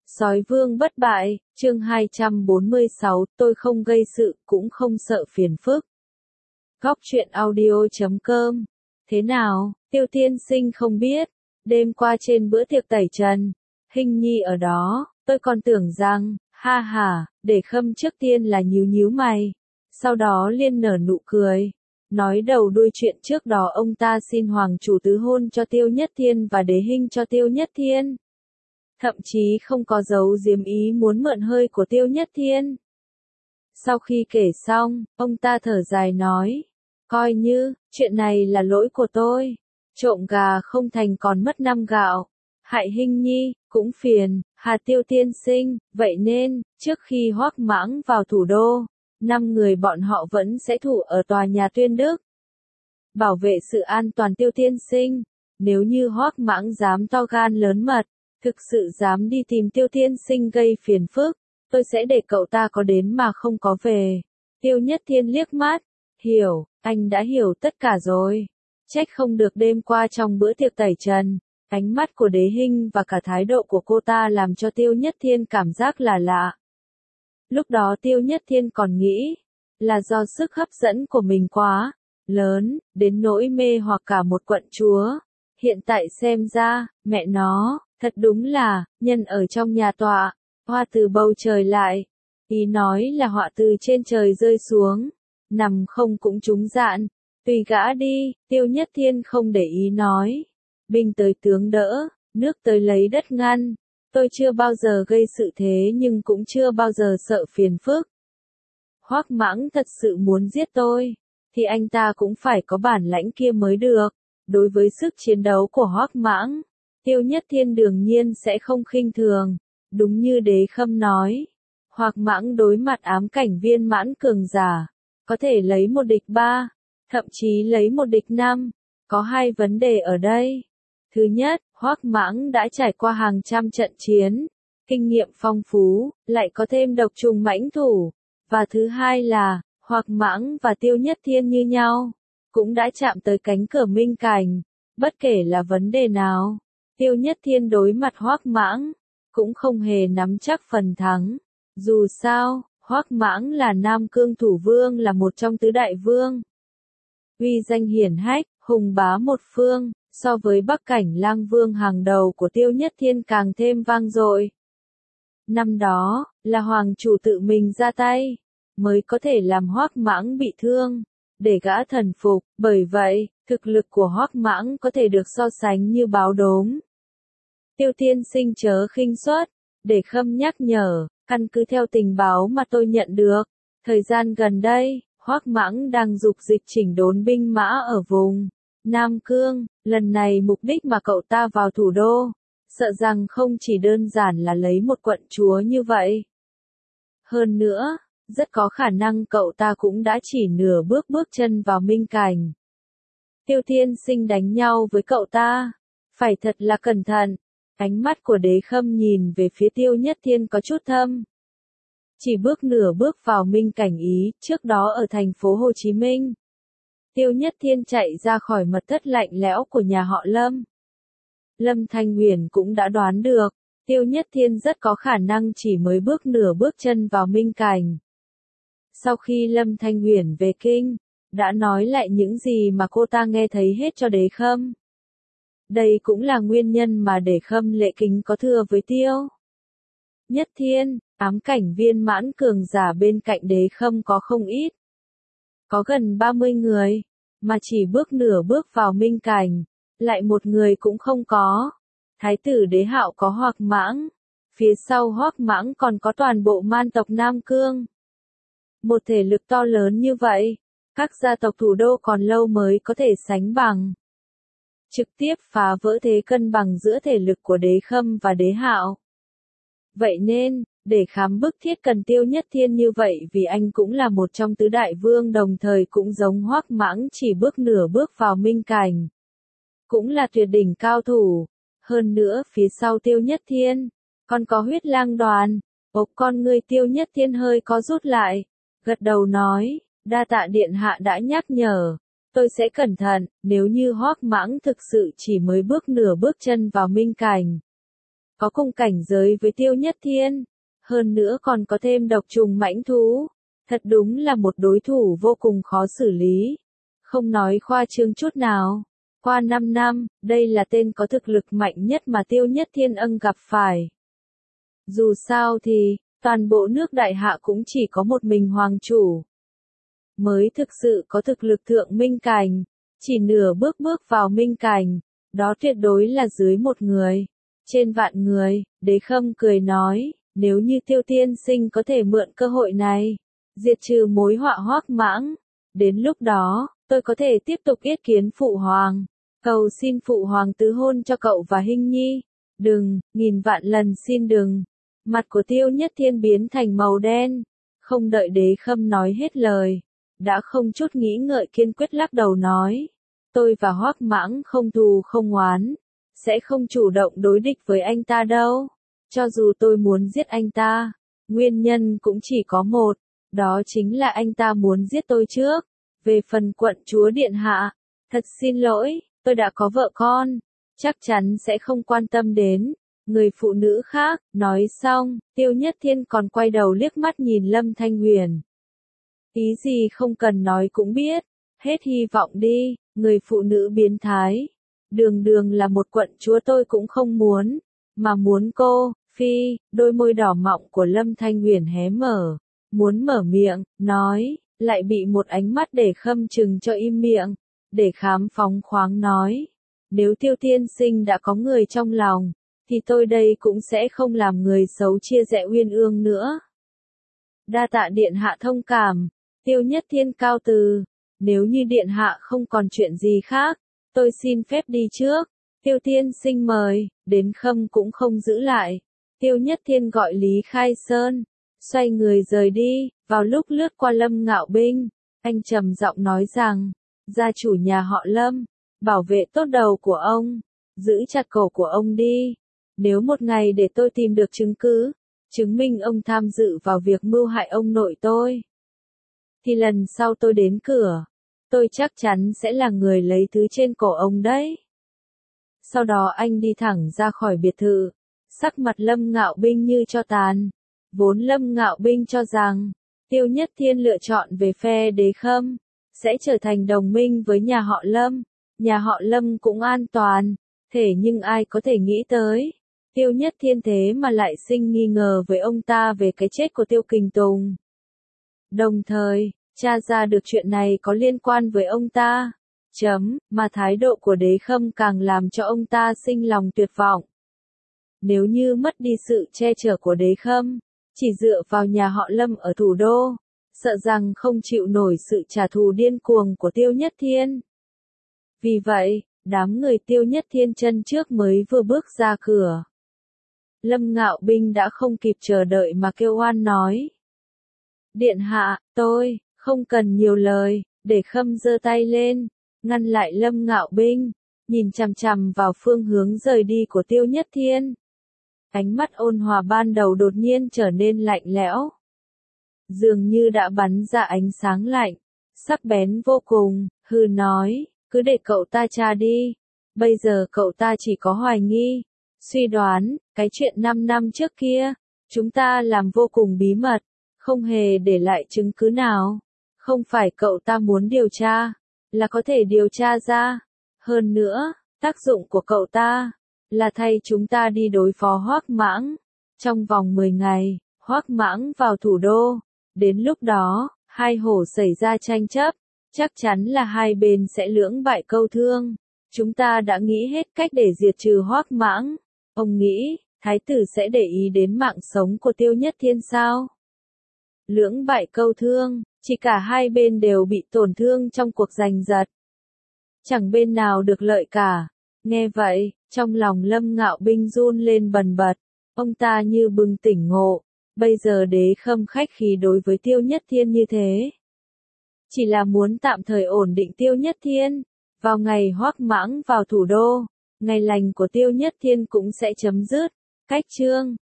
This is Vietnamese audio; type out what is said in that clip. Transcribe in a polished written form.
Sói vương bất bại, chương 246, tôi không gây sự, cũng không sợ phiền phức. Góc truyện audio.com. Thế nào, Tiêu tiên sinh không biết, đêm qua trên bữa tiệc tẩy trần, Hình nhi ở đó, tôi còn tưởng rằng, ha ha, để Khâm trước tiên là nhíu nhíu mày, sau đó liên nở nụ cười. Nói đầu đuôi chuyện trước đó ông ta xin hoàng chủ tứ hôn cho Tiêu Nhất Thiên và đế Hình cho Tiêu Nhất Thiên. Thậm chí không có giấu giếm ý muốn mượn hơi của Tiêu Nhất Thiên. Sau khi kể xong, ông ta thở dài nói, coi như, chuyện này là lỗi của tôi. Trộm gà không thành còn mất năm gạo. Hại Hình nhi, cũng phiền, Hà Tiêu tiên sinh, vậy nên, trước khi Hoắc Mãng vào thủ đô, 5 người bọn họ vẫn sẽ thủ ở tòa nhà Tuyên Đức. Bảo vệ sự an toàn Tiêu tiên sinh, nếu như Hoắc Mãng dám to gan lớn mật, thực sự dám đi tìm Tiêu tiên sinh gây phiền phức, tôi sẽ để cậu ta có đến mà không có về. Tiêu Nhất Thiên liếc mắt, hiểu, anh đã hiểu tất cả rồi. Trách không được đêm qua trong bữa tiệc tẩy trần, ánh mắt của đế Hình và cả thái độ của cô ta làm cho Tiêu Nhất Thiên cảm giác là lạ. Lúc đó Tiêu Nhất Thiên còn nghĩ, là do sức hấp dẫn của mình quá lớn, đến nỗi mê hoặc cả một quận chúa. Hiện tại xem ra, mẹ nó, thật đúng là, nhân ở trong nhà tọa, hoa từ bầu trời lại. Ý nói là họa từ trên trời rơi xuống, nằm không cũng trúng dạn. Tùy gã đi, Tiêu Nhất Thiên không để ý nói. Binh tới tướng đỡ, nước tới lấy đất ngăn. Tôi chưa bao giờ gây sự thế nhưng cũng chưa bao giờ sợ phiền phức. Hoắc Mãng thật sự muốn giết tôi, thì anh ta cũng phải có bản lãnh kia mới được. Đối với sức chiến đấu của Hoắc Mãng, Tiêu Nhất Thiên đương nhiên sẽ không khinh thường. Đúng như đế Khâm nói, Hoắc Mãng đối mặt ám cảnh viên mãn cường giả, có thể lấy một địch 3, thậm chí lấy một địch 5. Có hai vấn đề ở đây. Thứ nhất, Hoắc Mãng đã trải qua hàng trăm trận chiến, kinh nghiệm phong phú, lại có thêm độc trùng mãnh thủ. Và thứ hai là, Hoắc Mãng và Tiêu Nhất Thiên như nhau, cũng đã chạm tới cánh cửa minh cảnh. Bất kể là vấn đề nào, Tiêu Nhất Thiên đối mặt Hoắc Mãng, cũng không hề nắm chắc phần thắng. Dù sao, Hoắc Mãng là Nam Cương thủ vương, là một trong tứ đại vương. Uy danh hiển hách, hùng bá một phương, so với Bắc Cảnh Lang Vương hàng đầu của Tiêu Nhất Thiên càng thêm vang dội. Năm đó, là hoàng chủ tự mình ra tay, mới có thể làm Hoắc Mãng bị thương, để gã thần phục. Bởi vậy, thực lực của Hoắc Mãng có thể được so sánh như báo đốm. Tiêu tiên sinh chớ khinh suất, để Khâm nhắc nhở, căn cứ theo tình báo mà tôi nhận được, thời gian gần đây, Hoắc Mãng đang dục dịch chỉnh đốn binh mã ở vùng Nam Cương. Lần này mục đích mà cậu ta vào thủ đô, sợ rằng không chỉ đơn giản là lấy một quận chúa như vậy. Hơn nữa, rất có khả năng cậu ta cũng đã chỉ nửa bước chân vào minh cảnh. Tiêu tiên sinh đánh nhau với cậu ta, phải thật là cẩn thận. Ánh mắt của đế Khâm nhìn về phía Tiêu Nhất Thiên có chút thâm. Chỉ nửa bước vào minh cảnh ý, trước đó ở thành phố Hồ Chí Minh. Tiêu Nhất Thiên chạy ra khỏi mật thất lạnh lẽo của nhà họ Lâm. Lâm Thanh Huyền cũng đã đoán được, Tiêu Nhất Thiên rất có khả năng chỉ mới nửa bước chân vào minh cảnh. Sau khi Lâm Thanh Huyền về kinh, đã nói lại những gì mà cô ta nghe thấy hết cho đế Khâm. Đây cũng là nguyên nhân mà đế Khâm lệ kính có thưa với Tiêu Nhất Thiên. Ám cảnh viên mãn cường giả bên cạnh đế Khâm có không ít. Có gần 30 người, mà chỉ nửa bước vào minh cảnh, lại một người cũng không có. Thái tử Đế Hạo có Hoắc Mãng, phía sau Hoắc Mãng còn có toàn bộ man tộc Nam Cương. Một thể lực to lớn như vậy, các gia tộc thủ đô còn lâu mới có thể sánh bằng. Trực tiếp phá vỡ thế cân bằng giữa thể lực của đế Khâm và đế Hạo. Vậy nên, để khám bức thiết cần Tiêu Nhất Thiên như vậy vì anh cũng là một trong tứ đại vương, đồng thời cũng giống Hoắc Mãng chỉ nửa bước vào minh cảnh. Cũng là tuyệt đỉnh cao thủ. Hơn nữa phía sau Tiêu Nhất Thiên, còn có Huyết Lang Đoàn. Con người Tiêu Nhất Thiên hơi có rút lại, gật đầu nói, đa tạ điện hạ đã nhắc nhở. Tôi sẽ cẩn thận, nếu như Hoắc Mãng thực sự chỉ mới nửa bước chân vào minh cảnh. có cùng cảnh giới với Tiêu Nhất Thiên, hơn nữa còn có thêm độc trùng mãnh thú, thật đúng là một đối thủ vô cùng khó xử lý. Không nói khoa trương chút nào, qua 5 năm, đây là tên có thực lực mạnh nhất mà Tiêu Nhất Thiên gặp phải. Dù sao thì, toàn bộ nước Đại Hạ cũng chỉ có một mình hoàng chủ mới thực sự có thực lực thượng minh cảnh, chỉ nửa bước bước vào minh cảnh, đó tuyệt đối là dưới một người, trên vạn người. Đế Khâm cười nói, nếu như Tiêu tiên sinh có thể mượn cơ hội này, diệt trừ mối họa Hoắc Mãng, đến lúc đó, tôi có thể tiếp tục yết kiến phụ hoàng, cầu xin phụ hoàng tứ hôn cho cậu và Hinh Nhi. Đừng, nghìn vạn lần xin đừng. Mặt của Tiêu Nhất Thiên biến thành màu đen, không đợi Đế Khâm nói hết lời, đã không chút nghĩ ngợi kiên quyết lắc đầu nói, tôi và Hoắc Mãng không thù không oán, sẽ không chủ động đối địch với anh ta đâu. Cho dù tôi muốn giết anh ta, nguyên nhân cũng chỉ có một, đó chính là anh ta muốn giết tôi trước. Về phần quận chúa điện hạ, thật xin lỗi, tôi đã có vợ con, chắc chắn sẽ không quan tâm đến người phụ nữ khác. Nói xong, Tiêu Nhất Thiên còn quay đầu liếc mắt nhìn Lâm Thanh Huyền. Ý gì không cần nói cũng biết, hết hy vọng đi, người phụ nữ biến thái. Đường đường là một quận chúa tôi cũng không muốn, mà muốn cô. Phi, đôi môi đỏ mọng của Lâm Thanh Huyền hé mở, muốn mở miệng, nói, lại bị một ánh mắt Để Khâm chừng cho im miệng. Để Khám phóng khoáng nói, nếu Tiêu tiên sinh đã có người trong lòng, thì tôi đây cũng sẽ không làm người xấu chia rẽ uyên ương nữa. Đa tạ điện hạ thông cảm. Tiêu Nhất Thiên cao từ, nếu như điện hạ không còn chuyện gì khác, tôi xin phép đi trước. Tiêu tiên sinh mời. Đến Khâm cũng không giữ lại. Tiêu Nhất Thiên gọi Lý Khai Sơn, xoay người rời đi. Vào lúc lướt qua Lâm Ngạo Binh, anh trầm giọng nói rằng, gia chủ nhà họ Lâm, bảo vệ tốt đầu của ông, giữ chặt cổ của ông đi. Nếu một ngày để tôi tìm được chứng cứ, chứng minh ông tham dự vào việc mưu hại ông nội tôi, thì lần sau tôi đến cửa, tôi chắc chắn sẽ là người lấy thứ trên cổ ông đấy. Sau đó anh đi thẳng ra khỏi biệt thự, sắc mặt Lâm Ngạo Binh như tro tàn. Vốn Lâm Ngạo Binh cho rằng, Tiêu Nhất Thiên lựa chọn về phe Đế Khâm, sẽ trở thành đồng minh với nhà họ Lâm cũng an toàn. Thế nhưng ai có thể nghĩ tới, Tiêu Nhất Thiên thế mà lại sinh nghi ngờ với ông ta về cái chết của Tiêu Kình Tùng. Đồng thời, tra ra được chuyện này có liên quan với ông ta. Mà thái độ của Đế Khâm càng làm cho ông ta sinh lòng tuyệt vọng. Nếu như mất đi sự che chở của Đế Khâm, chỉ dựa vào nhà họ Lâm ở thủ đô, sợ rằng không chịu nổi sự trả thù điên cuồng của Tiêu Nhất Thiên. Vì vậy, đám người Tiêu Nhất Thiên chân trước mới vừa bước ra cửa, Lâm Ngạo Binh đã không kịp chờ đợi mà kêu oan nói. Điện hạ, tôi, không cần nhiều lời. Để Khâm giơ tay lên, ngăn lại Lâm Ngạo Binh, nhìn chằm chằm vào phương hướng rời đi của Tiêu Nhất Thiên. Ánh mắt ôn hòa ban đầu đột nhiên trở nên lạnh lẽo, dường như đã bắn ra ánh sáng lạnh, sắc bén vô cùng. Hừ nói, cứ để cậu ta tra đi. Bây giờ cậu ta chỉ có hoài nghi, suy đoán, cái chuyện 5 năm trước kia, chúng ta làm vô cùng bí mật, không hề để lại chứng cứ nào. Không phải cậu ta muốn điều tra, là có thể điều tra ra. Hơn nữa, tác dụng của cậu ta là thay chúng ta đi đối phó Hoắc Mãng. Trong vòng 10 ngày, Hoắc Mãng vào thủ đô. Đến lúc đó, hai hồ xảy ra tranh chấp, chắc chắn là hai bên sẽ lưỡng bại câu thương. Chúng ta đã nghĩ hết cách để diệt trừ Hoắc Mãng. Ông nghĩ, thái tử sẽ để ý đến mạng sống của Tiêu Nhất Thiên sao? Lưỡng bại câu thương, chỉ cả hai bên đều bị tổn thương trong cuộc giành giật. Chẳng bên nào được lợi cả. Nghe vậy, trong lòng Lâm Ngạo Binh run lên bần bật. Ông ta như bừng tỉnh ngộ. Bây giờ Đế Khâm khách khí đối với Tiêu Nhất Thiên như thế, chỉ là muốn tạm thời ổn định Tiêu Nhất Thiên. Vào ngày Hoắc Mãng vào thủ đô, ngày lành của Tiêu Nhất Thiên cũng sẽ chấm dứt. Cách chương